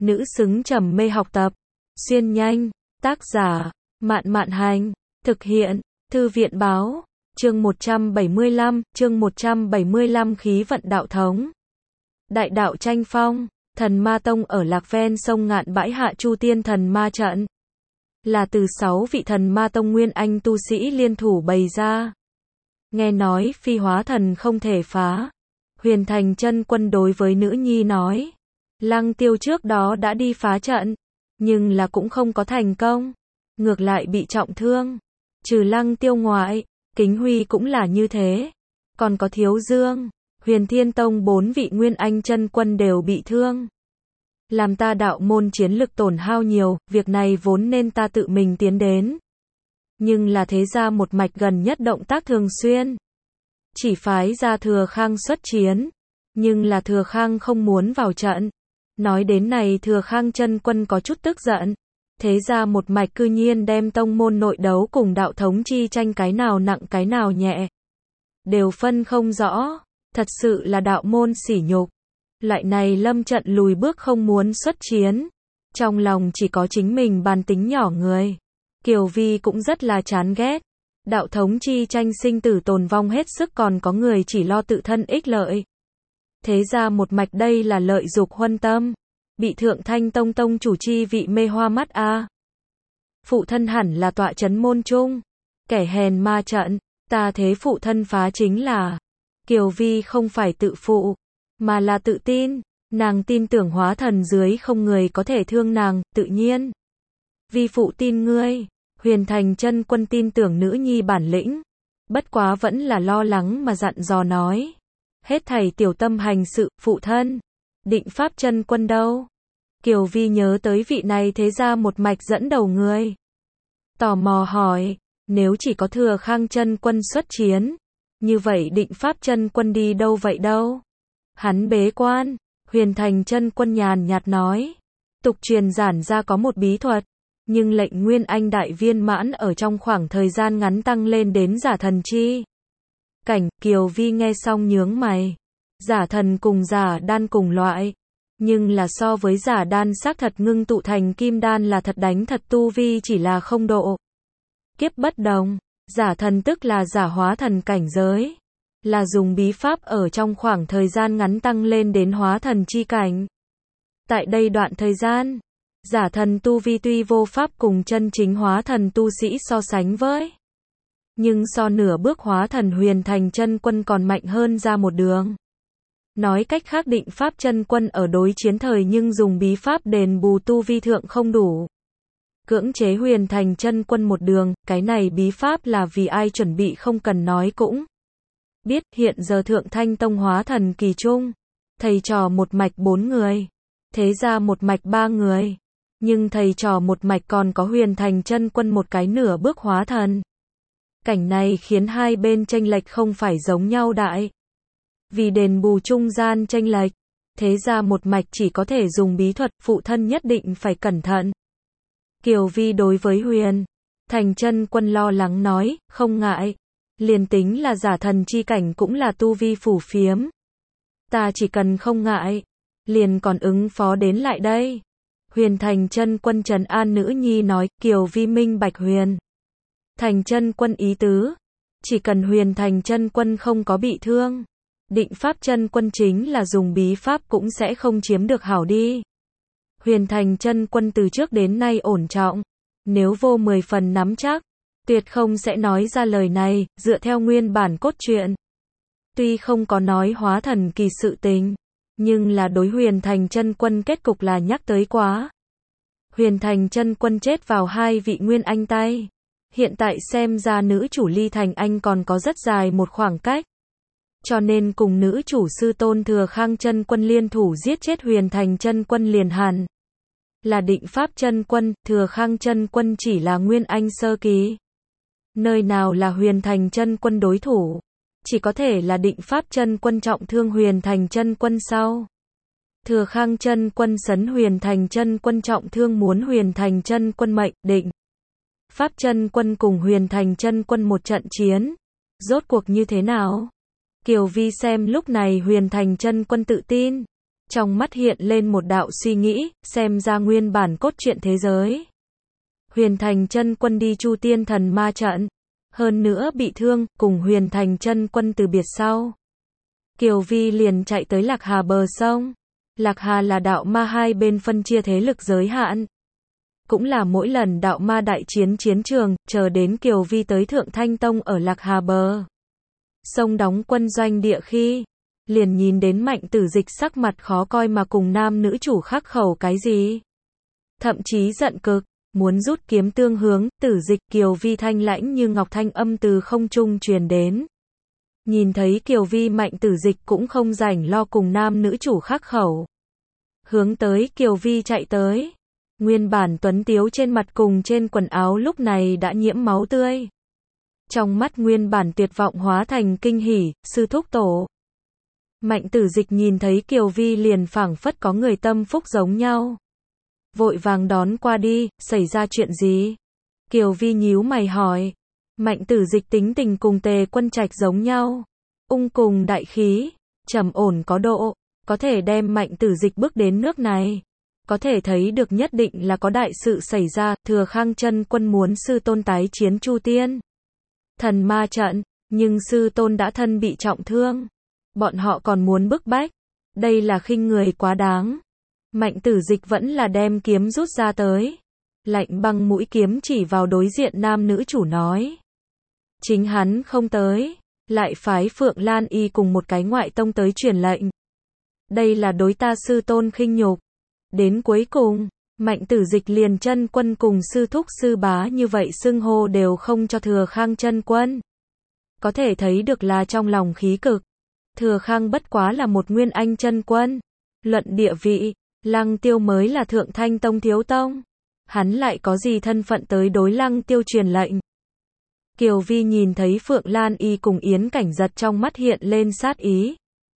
nữ xứng trầm mê học tập. Xuyên nhanh, tác giả, Mạn Mạn Hành, thực hiện, Thư viện Báo, chương 175, khí vận đạo thống. Đại đạo tranh phong, thần ma tông ở lạc ven sông Ngạn bãi hạ Chu Tiên thần ma trận. Là từ 6 vị thần ma tông nguyên anh tu sĩ liên thủ bày ra. Nghe nói phi hóa thần không thể phá. Huyền Thành Chân Quân đối với nữ nhi nói. Lăng Tiêu trước đó đã đi phá trận, nhưng là cũng không có thành công. Ngược lại bị trọng thương. Trừ Lăng Tiêu ngoại, Kính Huy cũng là như thế. Còn có Thiếu Dương, Huyền Thiên Tông 4 vị nguyên anh chân quân đều bị thương. Làm ta đạo môn chiến lực tổn hao nhiều, việc này vốn nên ta tự mình tiến đến. Nhưng là thế ra một mạch gần nhất động tác thường xuyên. Chỉ phái ra Thừa Khang xuất chiến. Nhưng là Thừa Khang không muốn vào trận. Nói đến này Thừa Khang chân quân có chút tức giận. Thế ra một mạch cư nhiên đem tông môn nội đấu cùng đạo thống chi tranh cái nào nặng cái nào nhẹ. Đều phân không rõ. Thật sự là đạo môn sỉ nhục. Loại này lâm trận lùi bước không muốn xuất chiến. Trong lòng chỉ có chính mình bàn tính nhỏ người. Kiều Vi cũng rất là chán ghét. Đạo thống chi tranh sinh tử tồn vong hết sức còn có người chỉ lo tự thân ích lợi. Thế ra một mạch đây là lợi dục huân tâm. Bị Thượng Thanh Tông tông chủ chi vị mê hoa mắt a. Phụ thân hẳn là tọa chấn môn trung. Kẻ hèn ma trận. Ta thế phụ thân phá chính là. Kiều Vi không phải tự phụ. Mà là tự tin. Nàng tin tưởng hóa thần dưới không người có thể thương nàng, tự nhiên. Vi phụ tin ngươi. Huyền Thành Chân Quân tin tưởng nữ nhi bản lĩnh. Bất quá vẫn là lo lắng mà dặn dò nói. Hết thảy tiểu tâm hành sự, phụ thân. Định Pháp Chân Quân đâu? Kiều Vi nhớ tới vị này thế ra một mạch dẫn đầu người. Tò mò hỏi, nếu chỉ có Thừa Khang Chân Quân xuất chiến, như vậy Định Pháp Chân Quân đi đâu vậy đâu? Hắn bế quan. Huyền Thành Chân Quân nhàn nhạt nói. Tục truyền giản ra có một bí thuật, nhưng lệnh Nguyên Anh đại viên mãn ở trong khoảng thời gian ngắn tăng lên đến giả thần chi cảnh. Kiều Vi nghe xong nhướng mày. Giả thần cùng giả đan cùng loại, nhưng là so với giả đan xác thật ngưng tụ thành kim đan là thật đánh thật tu vi chỉ là không độ kiếp bất đồng. Giả thần tức là giả hóa thần cảnh giới, là dùng bí pháp ở trong khoảng thời gian ngắn tăng lên đến hóa thần chi cảnh. Tại đây đoạn thời gian, giả thần tu vi tuy vô pháp cùng chân chính hóa thần tu sĩ so sánh với, nhưng so nửa bước hóa thần Huyền Thành Chân Quân còn mạnh hơn ra một đường. Nói cách khác Định Pháp Chân Quân ở đối chiến thời nhưng dùng bí pháp đền bù tu vi thượng không đủ. Cưỡng chế Huyền Thành Chân Quân một đường, cái này bí pháp là vì ai chuẩn bị không cần nói cũng biết. Hiện giờ Thượng Thanh Tông hóa thần kỳ trung, thầy trò một mạch 4 người, thế ra một mạch 3 người, nhưng thầy trò một mạch còn có Huyền Thành Chân Quân một cái nửa bước hóa thần. Cảnh này khiến hai bên chênh lệch không phải giống nhau đại. Vì đền bù trung gian chênh lệch, thế ra một mạch chỉ có thể dùng bí thuật, phụ thân nhất định phải cẩn thận. Kiều Vi đối với Huyền Thành Chân Quân lo lắng nói, không ngại. Liền tính là giả thần chi cảnh cũng là tu vi phủ phiếm. Ta chỉ cần không ngại, liền còn ứng phó đến lại đây. Huyền Thành Chân Quân trấn an nữ nhi nói. Kiều Vi minh bạch Huyền Thành Chân Quân ý tứ. Chỉ cần Huyền Thành Chân Quân không có bị thương, Định Pháp Chân Quân chính là dùng bí pháp cũng sẽ không chiếm được hảo đi. Huyền Thành Chân Quân từ trước đến nay ổn trọng, nếu vô 10 phần nắm chắc, tuyệt không sẽ nói ra lời này. Dựa theo nguyên bản cốt truyện, tuy không có nói hóa thần kỳ sự tình, nhưng là đối Huyền Thành Chân Quân kết cục là nhắc tới quá. Huyền Thành Chân Quân chết vào 2 vị nguyên anh tay. Hiện tại xem ra nữ chủ ly thành anh còn có rất dài một khoảng cách. Cho nên cùng nữ chủ sư tôn Thừa Khang Chân Quân liên thủ giết chết Huyền Thành Chân Quân liền hẳn là Định Pháp Chân Quân. Thừa Khang Chân Quân chỉ là nguyên anh sơ kỳ, nơi nào là Huyền Thành Chân Quân đối thủ. Chỉ có thể là Định Pháp Chân Quân trọng thương Huyền Thành Chân Quân sau. Thừa Khang Chân Quân sấn Huyền Thành Chân Quân trọng thương muốn Huyền Thành Chân Quân mệnh. Định Pháp Chân Quân cùng Huyền Thành Chân Quân một trận chiến, rốt cuộc như thế nào? Kiều Vi xem lúc này Huyền Thành Chân Quân tự tin, Trong mắt hiện lên một đạo suy nghĩ, xem ra nguyên bản cốt truyện thế giới. Huyền Thành Chân Quân đi Chu Tiên Thần Ma trận, hơn nữa bị thương, cùng Huyền Thành Chân Quân từ biệt sau. Kiều Vi liền chạy tới Lạc Hà bờ sông. Lạc Hà là đạo ma hai bên phân chia thế lực giới hạn. Cũng là mỗi lần đạo ma đại chiến chiến trường, chờ đến Kiều Vi tới Thượng Thanh Tông ở Lạc Hà bờ sông đóng quân doanh địa khi, liền nhìn đến Mạnh Tử Dịch sắc mặt khó coi mà cùng nam nữ chủ khắc khẩu cái gì. Thậm chí giận cực, muốn rút kiếm tương hướng, Tử Dịch. Kiều Vi thanh lãnh như ngọc thanh âm từ không trung truyền đến. Nhìn thấy Kiều Vi, Mạnh Tử Dịch cũng không rảnh lo cùng nam nữ chủ khắc khẩu. Hướng tới Kiều Vi chạy tới. Nguyên bản tuấn tiếu trên mặt cùng trên quần áo lúc này đã nhiễm máu tươi. Trong mắt nguyên bản tuyệt vọng hóa thành kinh hỉ, sư thúc tổ. Mạnh Tử Dịch nhìn thấy Kiều Vi liền phảng phất có người tâm phúc giống nhau. Vội vàng đón qua đi, xảy ra chuyện gì? Kiều Vi nhíu mày hỏi. Mạnh Tử Dịch tính tình cùng Tề Quân Trạch giống nhau. Ung cùng đại khí, trầm ổn có độ, có thể đem Mạnh Tử Dịch bước đến nước này. Có thể thấy được nhất định là có đại sự xảy ra, Thừa Khang Chân Quân muốn sư tôn tái chiến Chu Tiên Thần Ma trận, nhưng sư tôn đã thân bị trọng thương. Bọn họ còn muốn bức bách, đây là khinh người quá đáng. Mạnh Tử Dịch vẫn là đem kiếm rút ra tới. Lạnh băng mũi kiếm chỉ vào đối diện nam nữ chủ nói. Chính hắn không tới, lại phái Phượng Lan Y cùng một cái ngoại tông tới truyền lệnh. Đây là đối ta sư tôn khinh nhục. Đến cuối cùng, Mạnh Tử Dịch liền chân quân cùng sư thúc sư bá như vậy xưng hô đều không cho Thừa Khang chân quân. Có thể thấy được là trong lòng khí cực. Thừa Khang bất quá là một nguyên anh chân quân. Luận địa vị, Lăng Tiêu mới là Thượng Thanh Tông thiếu tông. Hắn lại có gì thân phận tới đối Lăng Tiêu truyền lệnh. Kiều Vi nhìn thấy Phượng Lan Y cùng Yến Cảnh Giật trong mắt hiện lên sát ý.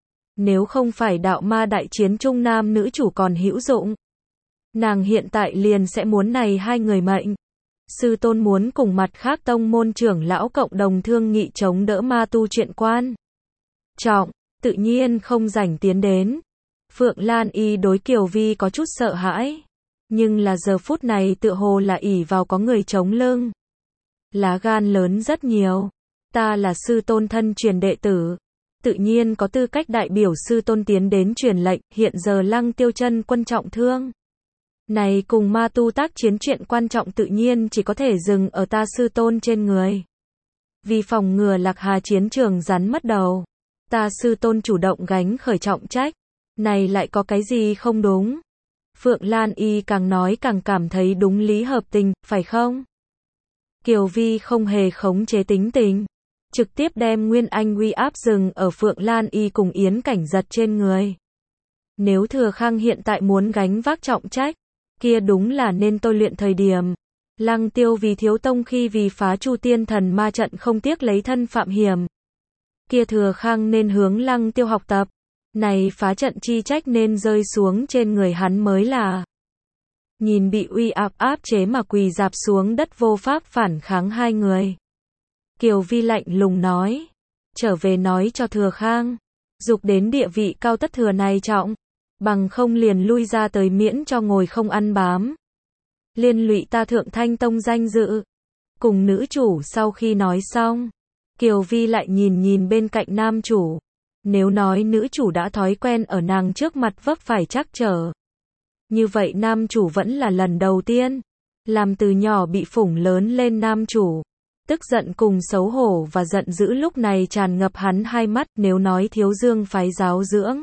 Nếu không phải đạo ma đại chiến trung nam nữ chủ còn hữu dụng, nàng hiện tại liền sẽ muốn này hai người mệnh. Sư tôn muốn cùng mặt khác tông môn trưởng lão cộng đồng thương nghị chống đỡ ma tu chuyện quan trọng, tự nhiên không rảnh tiến đến. Phượng Lan Y đối Kiều Vi có chút sợ hãi, nhưng là giờ phút này tựa hồ là ỷ vào có người chống lưng. Lá gan lớn rất nhiều, ta là sư tôn thân truyền đệ tử, tự nhiên có tư cách đại biểu sư tôn tiến đến truyền lệnh. Hiện giờ Lăng Tiêu chân quân trọng thương, này cùng ma tu tác chiến chuyện quan trọng tự nhiên chỉ có thể dừng ở ta sư tôn trên người. Vì phòng ngừa Lạc Hà chiến trường rắn mất đầu, ta sư tôn chủ động gánh khởi trọng trách. Này lại có cái gì không đúng? Phượng Lan Y càng nói càng cảm thấy đúng lý hợp tình, phải không? Kiều Vi không hề khống chế tính tình, trực tiếp đem nguyên anh uy áp dừng ở Phượng Lan Y cùng Yến Cảnh Giật trên người. Nếu Thừa Khang hiện tại muốn gánh vác trọng trách, kia đúng là nên tôi luyện thời điểm. Lăng Tiêu vì thiếu tông khi vì phá Chu Tiên Thần Ma trận không tiếc lấy thân phạm hiểm. Kia Thừa Khang nên hướng Lăng Tiêu học tập. Này phá trận chi trách nên rơi xuống trên người hắn mới là. Nhìn bị uy áp chế mà quỳ dạp xuống đất vô pháp phản kháng hai người. Kiều Vi lạnh lùng nói. Trở về nói cho Thừa Khang. Dục đến địa vị cao tất thừa này trọng. Bằng không liền lui ra tới miễn cho ngồi không ăn bám. Liên lụy ta Thượng Thanh Tông danh dự. Cùng nữ chủ sau khi nói xong, Kiều Vi lại nhìn bên cạnh nam chủ. Nếu nói nữ chủ đã thói quen ở nàng trước mặt vấp phải trắc trở, như vậy nam chủ vẫn là lần đầu tiên. Làm từ nhỏ bị phủng lớn lên nam chủ, tức giận cùng xấu hổ và giận dữ lúc này tràn ngập hắn hai mắt. Nếu nói Thiếu Dương phái giáo dưỡng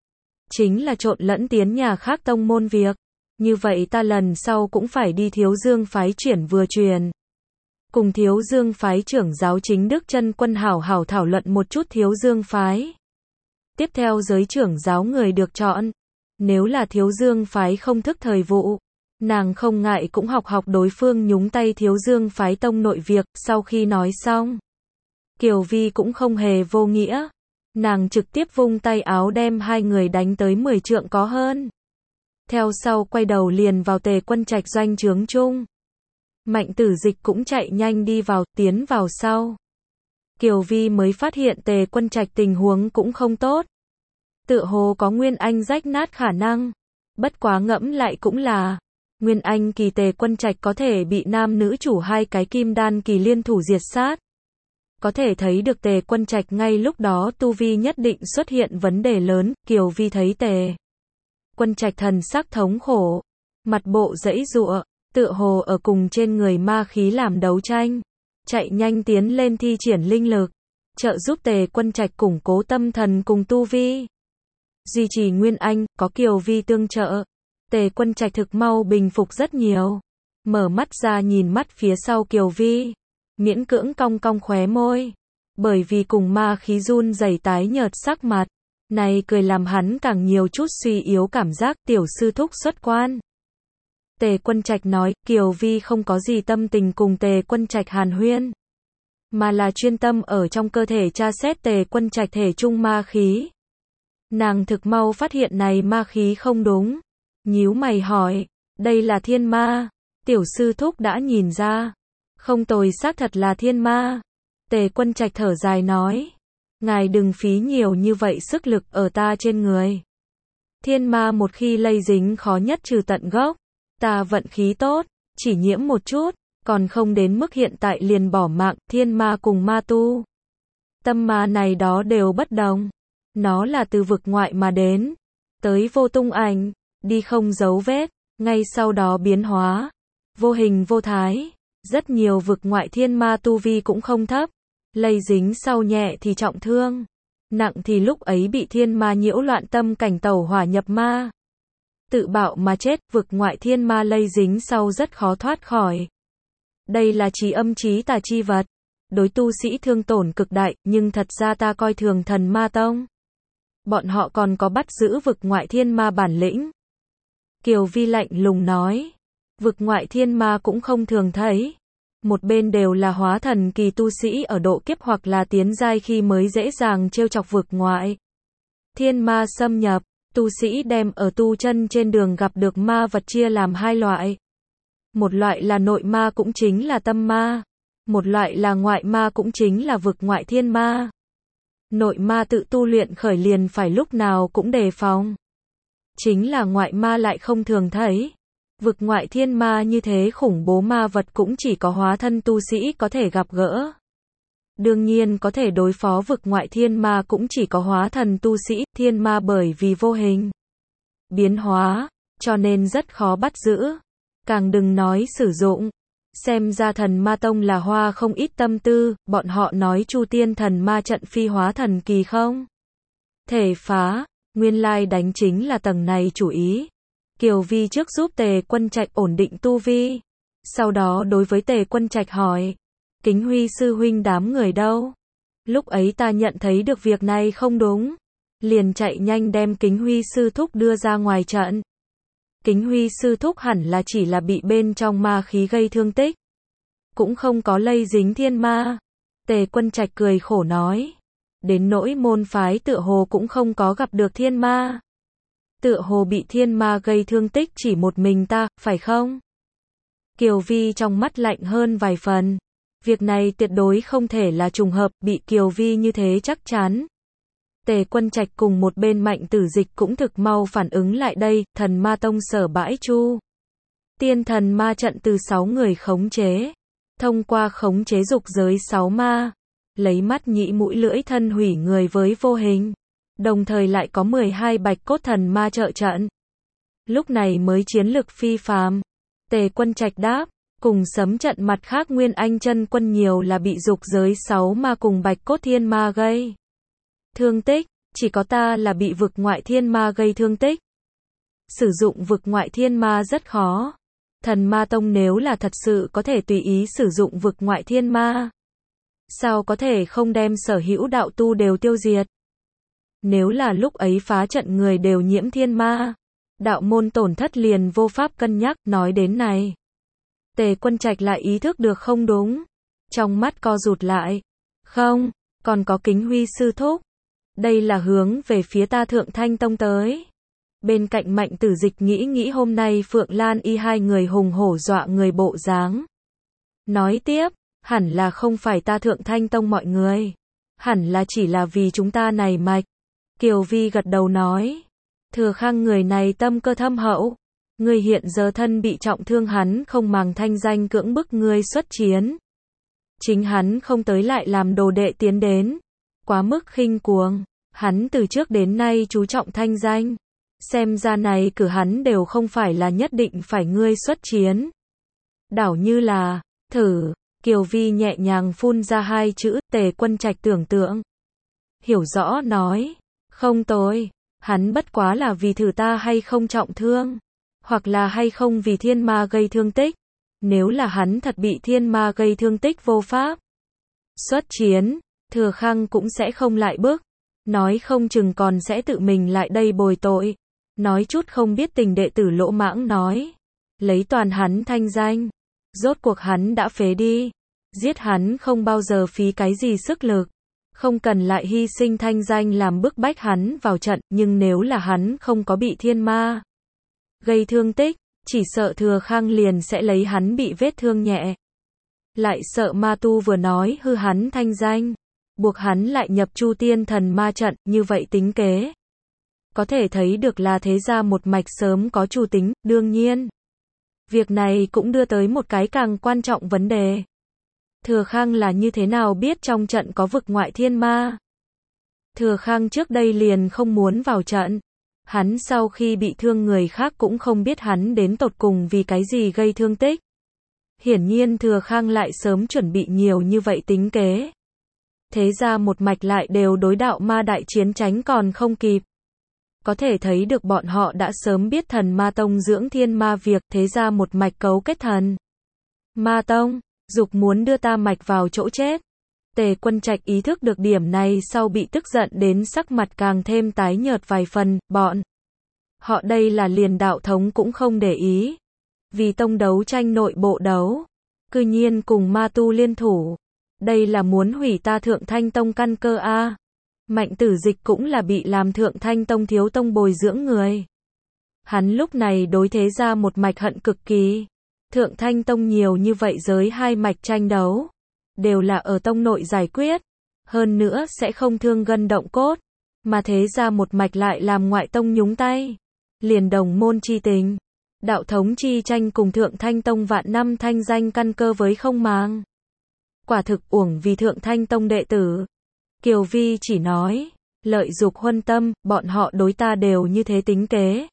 chính là trộn lẫn tiến nhà khác tông môn việc, như vậy ta lần sau cũng phải đi Thiếu Dương phái chuyển vừa truyền. Cùng Thiếu Dương phái trưởng giáo chính Đức chân quân hảo hảo thảo luận một chút Thiếu Dương phái. Tiếp theo giới trưởng giáo người được chọn. Nếu là Thiếu Dương phái không thức thời vụ, nàng không ngại cũng học đối phương nhúng tay Thiếu Dương phái tông nội việc. Sau khi nói xong, Kiều Vi cũng không hề vô nghĩa. Nàng trực tiếp vung tay áo đem hai người đánh tới 10 trượng có hơn. Theo sau quay đầu liền vào Tề Quân Trạch doanh trướng chung. Mạnh Tử Dịch cũng chạy nhanh đi vào, tiến vào sau. Kiều Vi mới phát hiện Tề Quân Trạch tình huống cũng không tốt. Tựa hồ có Nguyên Anh rách nát khả năng. Bất quá ngẫm lại cũng là, Nguyên Anh kỳ Tề Quân Trạch có thể bị nam nữ chủ hai cái kim đan kỳ liên thủ diệt sát. Có thể thấy được Tề Quân Trạch ngay lúc đó tu vi nhất định xuất hiện vấn đề lớn. Kiều Vi thấy Tề Quân Trạch thần sắc thống khổ, mặt bộ giãy giụa, tựa hồ ở cùng trên người ma khí làm đấu tranh. Chạy nhanh tiến lên thi triển linh lực, trợ giúp Tề Quân Trạch củng cố tâm thần cùng tu vi. Duy trì Nguyên Anh, có Kiều Vi tương trợ, Tề Quân Trạch thực mau bình phục rất nhiều. Mở mắt ra nhìn mắt phía sau Kiều Vi, miễn cưỡng cong cong khóe môi. Bởi vì cùng ma khí run rẩy tái nhợt sắc mặt, này cười làm hắn càng nhiều chút suy yếu cảm giác. Tiểu sư thúc xuất quan. Tề Quân Trạch nói, Kiều Vi không có gì tâm tình cùng Tề Quân Trạch hàn huyên, mà là chuyên tâm ở trong cơ thể tra xét Tề Quân Trạch thể trung ma khí. Nàng thực mau phát hiện này ma khí không đúng, nhíu mày hỏi, đây là thiên ma? Tiểu sư thúc đã nhìn ra, không tồi, xác thật là thiên ma. Tề Quân Trạch thở dài nói, ngài đừng phí nhiều như vậy sức lực ở ta trên người. Thiên ma một khi lây dính khó nhất trừ tận gốc. Ta vận khí tốt, chỉ nhiễm một chút, còn không đến mức hiện tại liền bỏ mạng. Thiên ma cùng ma tu, tâm ma này đó đều bất đồng. Nó là từ vực ngoại mà đến, tới vô tung ảnh, đi không dấu vết, ngay sau đó biến hóa, vô hình vô thái. Rất nhiều vực ngoại thiên ma tu vi cũng không thấp, lây dính sau nhẹ thì trọng thương, nặng thì lúc ấy bị thiên ma nhiễu loạn tâm cảnh tẩu hỏa nhập ma, tự bạo mà chết. Vực ngoại thiên ma lây dính sau rất khó thoát khỏi. Đây là trí âm trí tà chi vật, đối tu sĩ thương tổn cực đại, nhưng thật ra ta coi thường Thần Ma Tông. Bọn họ còn có bắt giữ vực ngoại thiên ma bản lĩnh. Kiều Vi lạnh lùng nói, vực ngoại thiên ma cũng không thường thấy. Một bên đều là hóa thần kỳ tu sĩ ở độ kiếp hoặc là tiến giai khi mới dễ dàng trêu chọc vực ngoại thiên ma xâm nhập. Tu sĩ đem ở tu chân trên đường gặp được ma vật chia làm hai loại. Một loại là nội ma cũng chính là tâm ma. Một loại là ngoại ma cũng chính là vực ngoại thiên ma. Nội ma tự tu luyện khởi liền phải lúc nào cũng đề phòng. Chính là ngoại ma lại không thường thấy. Vực ngoại thiên ma như thế khủng bố ma vật cũng chỉ có hóa thân tu sĩ có thể gặp gỡ. Đương nhiên có thể đối phó vực ngoại thiên ma cũng chỉ có hóa thần tu sĩ. Thiên ma bởi vì vô hình biến hóa, cho nên rất khó bắt giữ, càng đừng nói sử dụng. Xem ra Thần Ma Tông là hoa không ít tâm tư. Bọn họ nói Chu Tiên Thần Ma trận phi hóa thần kỳ không thể phá, nguyên lai đánh chính là tầng này chủ ý. Kiều Vi trước giúp Tề Quân Trạch ổn định tu vi, sau đó đối với Tề Quân Trạch hỏi, Kính Huy sư huynh đám người đâu? Lúc ấy ta nhận thấy được việc này không đúng, liền chạy nhanh đem Kính Huy sư thúc đưa ra ngoài trận. Kính Huy sư thúc hẳn là chỉ là bị bên trong ma khí gây thương tích, cũng không có lây dính thiên ma. Tề Quân Trạch cười khổ nói, đến nỗi môn phái tựa hồ cũng không có gặp được thiên ma. Tựa hồ bị thiên ma gây thương tích chỉ một mình ta, phải không? Kiều Vi trong mắt lạnh hơn vài phần. Việc này tuyệt đối không thể là trùng hợp. Bị Kiều Vi như thế chắc chắn, Tề Quân Trạch cùng một bên Mạnh Tử Dịch cũng thực mau phản ứng lại đây. Thần Ma Tông sở bãi Chu Tiên Thần Ma trận từ 6 người khống chế, thông qua khống chế dục giới 6 ma, lấy mắt nhĩ mũi lưỡi thân hủy người với vô hình, đồng thời lại có 12 bạch cốt thần ma trợ trận. Lúc này mới chiến lực phi phàm. Tề Quân Trạch đáp, cùng sấm trận mặt khác Nguyên Anh chân quân nhiều là bị dục giới 6 ma cùng bạch cốt thiên ma gây thương tích, chỉ có ta là bị vực ngoại thiên ma gây thương tích. Sử dụng vực ngoại thiên ma rất khó. Thần Ma Tông nếu là thật sự có thể tùy ý sử dụng vực ngoại thiên ma, sao có thể không đem sở hữu đạo tu đều tiêu diệt? Nếu là lúc ấy phá trận người đều nhiễm thiên ma, đạo môn tổn thất liền vô pháp cân nhắc. Nói đến này, Tề Quân Trạch lại ý thức được không đúng, trong mắt co rụt lại. Không, còn có Kính Huy sư thúc, đây là hướng về phía ta Thượng Thanh Tông tới. Bên cạnh Mạnh Tử Dịch nghĩ hôm nay Phượng Lan Y hai người hùng hổ dọa người bộ dáng, nói tiếp, hẳn là không phải ta Thượng Thanh Tông mọi người, hẳn là chỉ là vì chúng ta này mạch Kiều Vi gật đầu nói. Thừa Khang người này tâm cơ thâm hậu. Ngươi hiện giờ thân bị trọng thương, hắn không màng thanh danh cưỡng bức ngươi xuất chiến. Chính hắn không tới lại làm đồ đệ tiến đến. Quá mức khinh cuồng. Hắn từ trước đến nay chú trọng thanh danh. Xem ra này cử hắn đều không phải là nhất định phải ngươi xuất chiến. Đảo như là, thử. Kiều Vi nhẹ nhàng phun ra hai chữ, Tề Quân Trạch tưởng tượng. Hiểu rõ nói. Không tồi. Hắn bất quá là vì thử ta hay không trọng thương. Hoặc là hay không vì thiên ma gây thương tích. Nếu là hắn thật bị thiên ma gây thương tích vô pháp xuất chiến, Thừa Khang cũng sẽ không lại bức. Nói không chừng còn sẽ tự mình lại đây bồi tội. Nói chút không biết tình đệ tử lỗ mãng nói. Lấy toàn hắn thanh danh. Rốt cuộc hắn đã phế đi. Giết hắn không bao giờ phí cái gì sức lực. Không cần lại hy sinh thanh danh làm bức bách hắn vào trận. Nhưng nếu là hắn không có bị thiên ma gây thương tích, chỉ sợ Thừa Khang liền sẽ lấy hắn bị vết thương nhẹ. Lại sợ ma tu vừa nói hư hắn thanh danh. Buộc hắn lại nhập Chu Tiên Thần Ma trận, như vậy tính kế. Có thể thấy được là thế gia một mạch sớm có chủ tính, đương nhiên. Việc này cũng đưa tới một cái càng quan trọng vấn đề. Thừa Khang là như thế nào biết trong trận có vực ngoại thiên ma? Thừa Khang trước đây liền không muốn vào trận. Hắn sau khi bị thương người khác cũng không biết hắn đến tột cùng vì cái gì gây thương tích. Hiển nhiên Thừa Khang lại sớm chuẩn bị nhiều như vậy tính kế. Thế ra một mạch lại đều đối đạo ma đại chiến tránh còn không kịp. Có thể thấy được bọn họ đã sớm biết Thần Ma Tông dưỡng thiên ma việc, thế ra một mạch cấu kết Thần Ma Tông, dục muốn đưa ta mạch vào chỗ chết. Tề Quân Trạch ý thức được điểm này sau bị tức giận đến sắc mặt càng thêm tái nhợt vài phần, bọn họ đây là liền đạo thống cũng không để ý. Vì tông đấu tranh nội bộ đấu, cư nhiên cùng ma tu liên thủ. Đây là muốn hủy ta Thượng Thanh Tông căn cơ a. Mạnh Tử Dịch cũng là bị làm Thượng Thanh Tông thiếu tông bồi dưỡng người. Hắn lúc này đối thế ra một mạch hận cực kỳ. Thượng Thanh Tông nhiều như vậy giới hai mạch tranh đấu. Đều là ở tông nội giải quyết. Hơn nữa sẽ không thương gân động cốt. Mà thế ra một mạch lại làm ngoại tông nhúng tay. Liền đồng môn chi tình. Đạo thống chi tranh cùng Thượng Thanh Tông vạn năm thanh danh căn cơ với không màng. Quả thực uổng vì Thượng Thanh Tông đệ tử. Kiều Vi chỉ nói, lợi dục huân tâm, bọn họ đối ta đều như thế tính kế.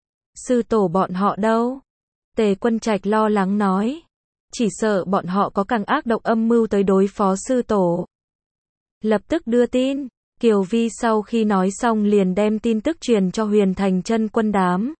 Sư tổ bọn họ đâu? Tề Quân Trạch lo lắng nói. Chỉ sợ bọn họ có càng ác độc âm mưu tới đối phó sư tổ. Lập tức đưa tin. Kiều Vi sau khi nói xong liền đem tin tức truyền cho Huyền Thành Chân Quân đám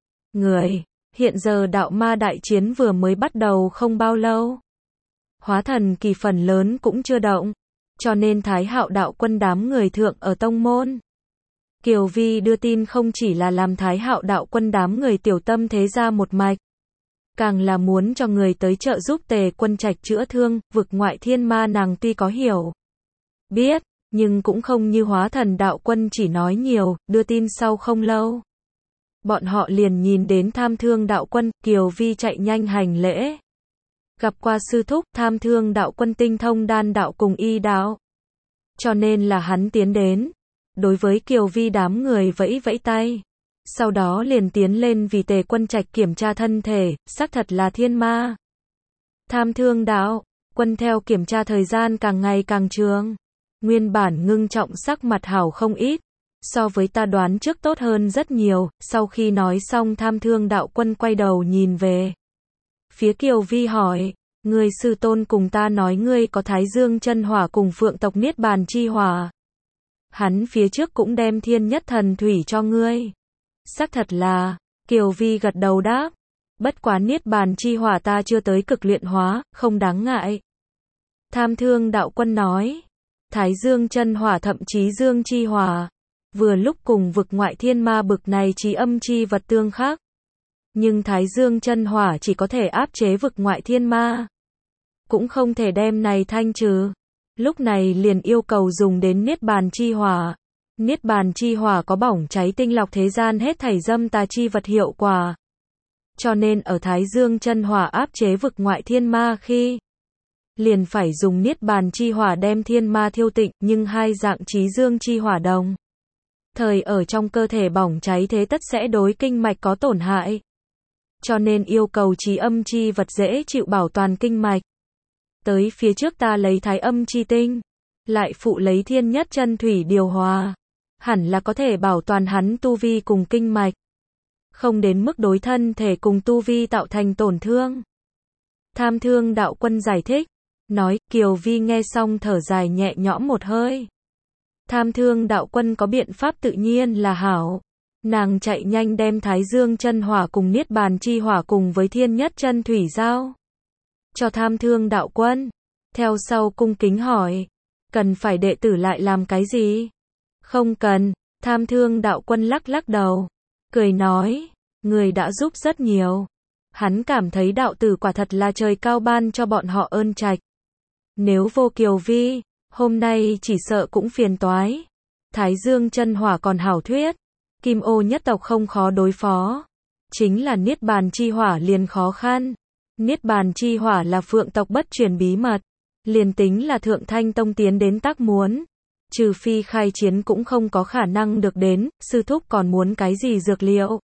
người. Hiện giờ đạo ma đại chiến vừa mới bắt đầu không bao lâu. Hóa thần kỳ phần lớn cũng chưa động. Cho nên Thái Hạo đạo quân đám người thượng ở tông môn. Kiều Vi đưa tin không chỉ là làm Thái Hạo đạo quân đám người tiểu tâm thế ra một mạch. Càng là muốn cho người tới trợ giúp Tề Quân Trạch chữa thương, vực ngoại thiên ma nàng tuy có hiểu biết, nhưng cũng không như Hóa Thần đạo quân chỉ nói nhiều, đưa tin sau không lâu. Bọn họ liền nhìn đến Tham Thương đạo quân, Kiều Vi chạy nhanh hành lễ. Gặp qua sư thúc, Tham Thương đạo quân tinh thông đan đạo cùng y đạo. Cho nên là hắn tiến đến. Đối với Kiều Vi đám người vẫy vẫy tay. Sau đó liền tiến lên vì Tề Quân Trạch kiểm tra thân thể, xác thật là thiên ma. Tham Thương đạo quân theo kiểm tra thời gian càng ngày càng trường. Nguyên bản ngưng trọng sắc mặt hảo không ít. So với ta đoán trước tốt hơn rất nhiều. Sau khi nói xong Tham Thương đạo quân quay đầu nhìn về phía Kiều Vi hỏi, người sư tôn cùng ta nói ngươi có Thái Dương chân hỏa cùng Phượng tộc Niết Bàn chi hỏa. Hắn phía trước cũng đem Thiên Nhất Thần Thủy cho ngươi. Xác thật là, Kiều Vi gật đầu đáp. Bất quá Niết Bàn chi hỏa ta chưa tới cực luyện hóa, không đáng ngại. Tham Thương đạo quân nói, Thái Dương chân hỏa thậm chí Dương chi hỏa, vừa lúc cùng vực ngoại thiên ma bực này chí âm chi vật tương khắc. Nhưng Thái Dương chân hỏa chỉ có thể áp chế vực ngoại thiên ma, cũng không thể đem này thanh trừ. Lúc này liền yêu cầu dùng đến Niết Bàn chi hỏa. Niết Bàn chi hỏa có bỏng cháy tinh lọc thế gian hết thảy dâm tà chi vật hiệu quả. Cho nên ở Thái Dương chân hỏa áp chế vực ngoại thiên ma khi liền phải dùng Niết Bàn chi hỏa đem thiên ma thiêu tịnh, nhưng hai dạng chí dương chi hỏa đồng thời ở trong cơ thể bỏng cháy thế tất sẽ đối kinh mạch có tổn hại. Cho nên yêu cầu trí âm chi vật dễ chịu bảo toàn kinh mạch. Tới phía trước ta lấy thái âm chi tinh, lại phụ lấy thiên nhất chân thủy điều hòa. Hẳn là có thể bảo toàn hắn tu vi cùng kinh mạch. Không đến mức đối thân thể cùng tu vi tạo thành tổn thương. Tham Thương đạo quân giải thích. Nói, Kiều Vi nghe xong thở dài nhẹ nhõm một hơi. Tham Thương đạo quân có biện pháp tự nhiên là hảo. Nàng chạy nhanh đem Thái Dương chân hỏa cùng Niết Bàn chi hỏa cùng với thiên nhất chân thủy giao cho Tham Thương đạo quân. Theo sau cung kính hỏi, cần phải đệ tử lại làm cái gì? Không cần, Tham Thương đạo quân lắc lắc đầu, cười nói, người đã giúp rất nhiều. Hắn cảm thấy đạo tử quả thật là trời cao ban cho bọn họ ơn trạch. Nếu vô Kiều Vi, hôm nay chỉ sợ cũng phiền toái. Thái Dương chân hỏa còn hảo thuyết, Kim Ô nhất tộc không khó đối phó. Chính là Niết Bàn chi hỏa liền khó khăn. Niết Bàn chi hỏa là Phượng tộc bất truyền bí mật. Liền tính là Thượng Thanh Tông tiến đến tác muốn. Trừ phi khai chiến cũng không có khả năng được đến, sư thúc còn muốn cái gì dược liệu?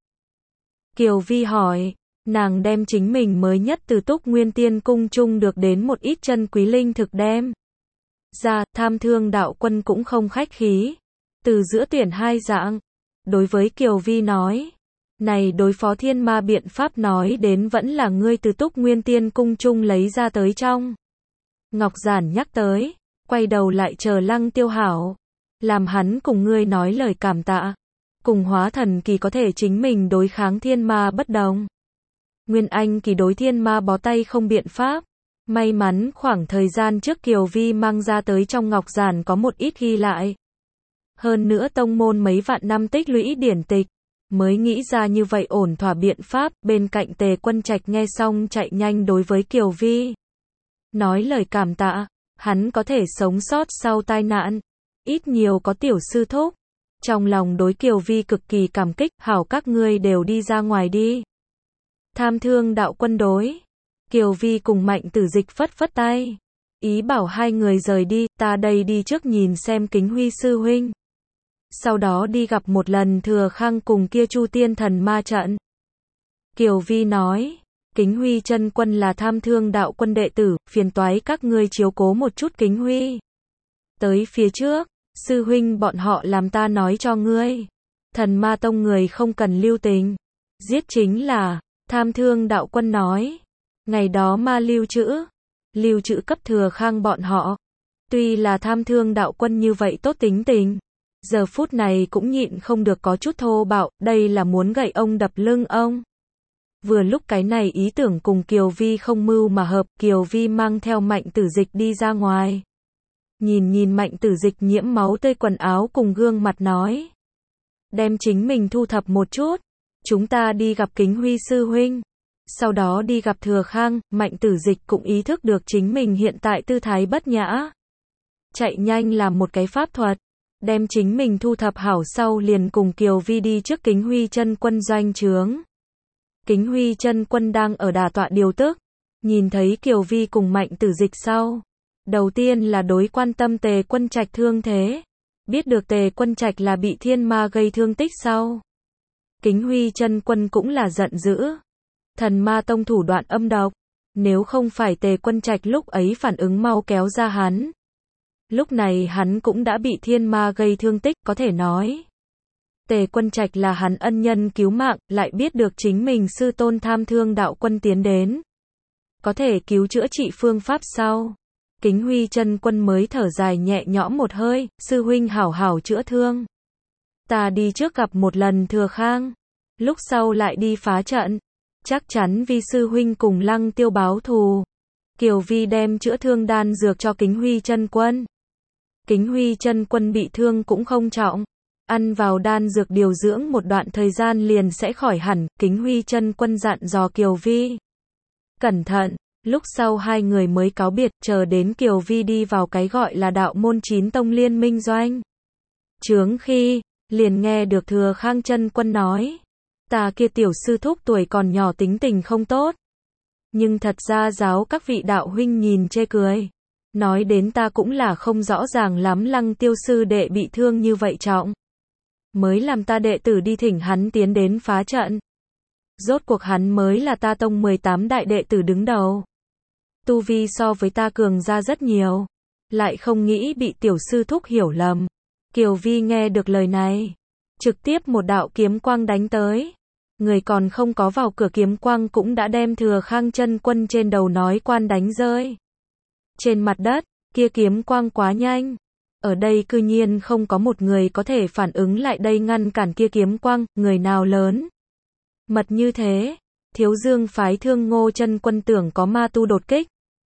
Kiều Vi hỏi, nàng đem chính mình mới nhất từ Túc Nguyên Tiên Cung chung được đến một ít chân quý linh thực đem ra. Tham Thương đạo quân cũng không khách khí, từ giữa tuyển hai dạng. Đối với Kiều Vi nói, này đối phó thiên ma biện pháp nói đến vẫn là ngươi từ Túc Nguyên Tiên Cung chung lấy ra tới trong. Ngọc Giản nhắc tới, quay đầu lại chờ Lăng Tiêu hảo, làm hắn cùng ngươi nói lời cảm tạ. Cùng hóa thần kỳ có thể chính mình đối kháng thiên ma bất đồng. Nguyên Anh kỳ đối thiên ma bó tay không biện pháp. May mắn khoảng thời gian trước Kiều Vi mang ra tới trong Ngọc Giản có một ít ghi lại. Hơn nữa tông môn mấy vạn năm tích lũy điển tịch, mới nghĩ ra như vậy ổn thỏa biện pháp. Bên cạnh Tề Quân Trạch nghe xong chạy nhanh đối với Kiều Vi nói lời cảm tạ, hắn có thể sống sót sau tai nạn, ít nhiều có tiểu sư thúc. Trong lòng đối Kiều Vi cực kỳ cảm kích, hảo các ngươi đều đi ra ngoài đi. Tham Thương đạo quân đối Kiều Vi cùng Mạnh Tử Dịch phất phất tay, ý bảo hai người rời đi, ta đây đi trước nhìn xem Kính Huy sư huynh. Sau đó đi gặp một lần Thừa Khang cùng kia Chu Tiên Thần Ma trận. Kiều Vi nói, Kính Huy chân quân là Tham Thương đạo quân đệ tử, phiền toái các ngươi chiếu cố một chút Kính Huy. Tới phía trước, sư huynh bọn họ làm ta nói cho ngươi. Thần Ma tông người không cần lưu tình, giết chính là. Tham Thương đạo quân nói, ngày đó ma lưu trữ cấp Thừa Khang bọn họ. Tuy là Tham Thương đạo quân như vậy tốt tính tình, giờ phút này cũng nhịn không được có chút thô bạo, đây là muốn gậy ông đập lưng ông. Vừa lúc cái này ý tưởng cùng Kiều Vi không mưu mà hợp, Kiều Vi mang theo Mạnh Tử Dịch đi ra ngoài. Nhìn Mạnh Tử Dịch nhiễm máu tươi quần áo cùng gương mặt nói, đem chính mình thu thập một chút, chúng ta đi gặp Kính Huy sư huynh. Sau đó đi gặp Thừa Khang. Mạnh Tử Dịch cũng ý thức được chính mình hiện tại tư thái bất nhã, chạy nhanh làm một cái pháp thuật, đem chính mình thu thập hảo sau liền cùng Kiều Vi đi trước Kính Huy chân quân doanh trướng. Kính Huy chân quân đang ở đả tọa điều tức, nhìn thấy Kiều Vi cùng Mạnh Tử Dịch sau, đầu tiên là đối quan tâm Tề Quân Trạch thương thế, biết được Tề Quân Trạch là bị thiên ma gây thương tích sau, Kính Huy chân quân cũng là giận dữ. Thần Ma tông thủ đoạn âm độc, nếu không phải Tề Quân Trạch lúc ấy phản ứng mau kéo ra hắn, lúc này hắn cũng đã bị thiên ma gây thương tích. Có thể nói, Tề Quân Trạch là hắn ân nhân cứu mạng, lại biết được chính mình sư tôn Tham Thương đạo quân tiến đến, có thể cứu chữa trị phương pháp sau, Kính Huy chân quân mới thở dài nhẹ nhõm một hơi, sư huynh hảo hảo chữa thương. Ta đi trước gặp một lần Thừa Khang, lúc sau lại đi phá trận, chắc chắn vì sư huynh cùng Lăng Tiêu báo thù. Kiều Vi đem chữa thương đan dược cho Kính Huy chân quân. Kính Huy chân quân bị thương cũng không trọng, ăn vào đan dược điều dưỡng một đoạn thời gian liền sẽ khỏi hẳn. Kính Huy chân quân dặn dò Kiều Vi cẩn thận. Lúc sau hai người mới cáo biệt, chờ đến Kiều Vi đi vào cái gọi là đạo môn 9 tông liên minh doanh trướng khi, liền nghe được Thừa Khang chân quân nói, ta kia tiểu sư thúc tuổi còn nhỏ tính tình không tốt, nhưng thật ra giáo các vị đạo huynh nhìn chê cười. Nói đến ta cũng là không rõ ràng lắm Lăng Tiêu sư đệ bị thương như vậy trọng, mới làm ta đệ tử đi thỉnh hắn tiến đến phá trận. Rốt cuộc hắn mới là ta tông 18 đại đệ tử đứng đầu. Tu vi so với ta cường ra rất nhiều. Lại không nghĩ bị tiểu sư thúc hiểu lầm. Kiều Vi nghe được lời này. Trực tiếp một đạo kiếm quang đánh tới. Người còn không có vào cửa kiếm quang cũng đã đem Thừa Khang chân quân trên đầu nói quan đánh rơi. Trên mặt đất, kia kiếm quang quá nhanh. Ở đây cư nhiên không có một người có thể phản ứng lại đây ngăn cản kia kiếm quang, người nào lớn. Mật như thế, Thiếu Dương phái Thương Ngô chân quân tưởng có ma tu đột kích.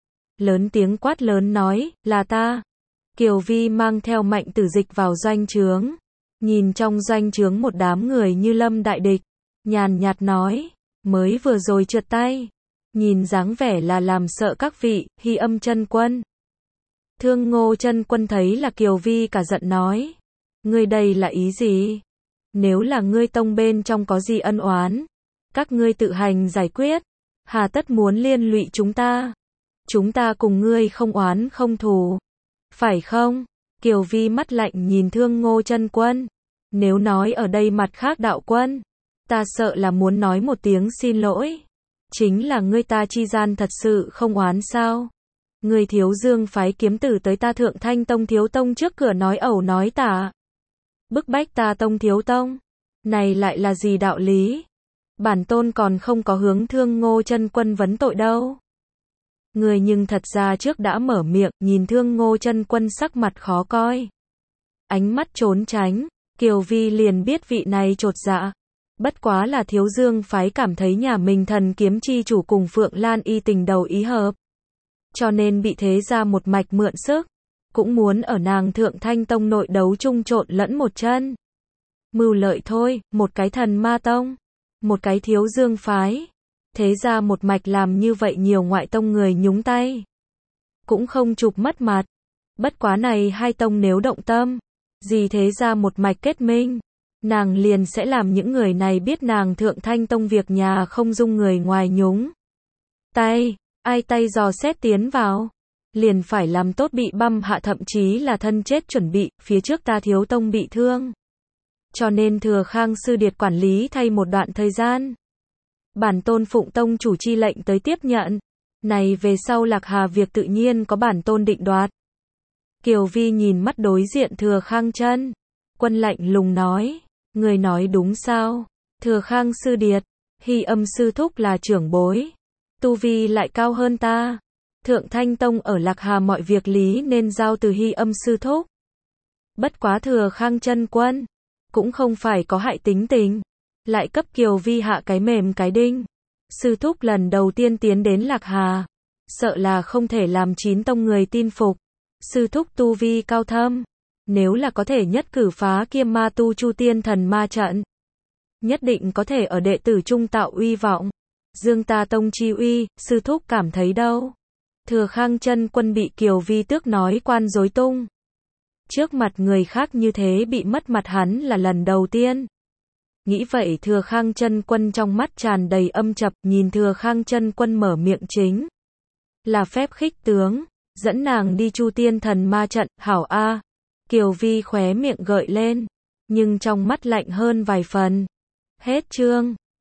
Lớn tiếng quát lớn nói, là ta. Kiều Vi mang theo Mạnh Tử Dịch vào doanh trướng. Nhìn trong doanh trướng một đám người như lâm đại địch. Nhàn nhạt nói, mới vừa rồi trượt tay. Nhìn dáng vẻ là làm sợ các vị, Hy Âm chân quân. Thương Ngô chân quân thấy là Kiều Vi cả giận nói. Ngươi đây là ý gì? Nếu là ngươi tông bên trong có gì ân oán, các ngươi tự hành giải quyết. Hà tất muốn liên lụy chúng ta? Chúng ta cùng ngươi không oán không thù. Phải không? Kiều Vi mắt lạnh nhìn Thương Ngô chân quân. Nếu nói ở đây mặt khác đạo quân, ta sợ là muốn nói một tiếng xin lỗi. Chính là ngươi ta chi gian thật sự không oán sao? Ngươi Thiếu Dương phái kiếm tử tới ta Thượng Thanh Tông Thiếu Tông trước cửa nói ẩu nói tả. Bức bách ta Tông Thiếu Tông. Này lại là gì đạo lý? Bản tôn còn không có hướng Thương Ngô chân quân vấn tội đâu. Người nhưng thật ra trước đã mở miệng, nhìn Thương Ngô chân quân sắc mặt khó coi. Ánh mắt trốn tránh, Kiều Vi liền biết vị này chột dạ. Bất quá là Thiếu Dương phái cảm thấy nhà mình thần kiếm chi chủ cùng Phượng Lan y tình đầu ý hợp. Cho nên bị thế ra một mạch mượn sức. Cũng muốn ở nàng Thượng Thanh Tông nội đấu chung trộn lẫn một chân. Mưu lợi thôi, một cái thần ma tông. Một cái Thiếu Dương phái. Thế ra một mạch làm như vậy nhiều ngoại tông người nhúng tay. Cũng không chụp mất mặt. Bất quá này hai tông nếu động tâm. Gì thế ra một mạch kết minh. Nàng liền sẽ làm những người này biết nàng Thượng Thanh Tông việc nhà không dung người ngoài nhúng tay. Ai tay dò xét tiến vào. Liền phải làm tốt bị băm hạ thậm chí là thân chết chuẩn bị. Phía trước ta Thiếu Tông bị thương. Cho nên Thừa Khang sư điệt quản lý thay một đoạn thời gian. Bản tôn phụng tông chủ chi lệnh tới tiếp nhận. Này về sau Lạc Hà việc tự nhiên có bản tôn định đoạt. Kiều Vi nhìn mắt đối diện Thừa Khang chân quân lạnh lùng nói. Người nói đúng sao? Thừa Khang sư điệt, Hy Âm sư thúc là trưởng bối. Tu vi lại cao hơn ta. Thượng Thanh Tông ở Lạc Hà mọi việc lý nên giao từ Hy Âm sư thúc. Bất quá Thừa Khang chân quân cũng không phải có hại tính tình. Lại cấp Kiều Vi hạ cái mềm cái đinh. Sư thúc lần đầu tiên tiến đến Lạc Hà. Sợ là không thể làm 9 tông người tin phục. Sư thúc tu vi cao thâm. Nếu là có thể nhất cử phá kia ma tu Chu Tiên thần ma trận. Nhất định có thể ở đệ tử trung tạo uy vọng. Dương ta tông chi uy, sư thúc cảm thấy đâu. Thừa Khang chân quân bị Kiều Vi tước nói quan rối tung. Trước mặt người khác như thế bị mất mặt hắn là lần đầu tiên. Nghĩ vậy Thừa Khang chân quân trong mắt tràn đầy âm trập, nhìn Thừa Khang chân quân mở miệng chính là phép khích tướng, dẫn nàng đi Chu Tiên thần ma trận, hảo a. Kiều Vi khóe miệng gợi lên, nhưng trong mắt lạnh hơn vài phần. Hết chương.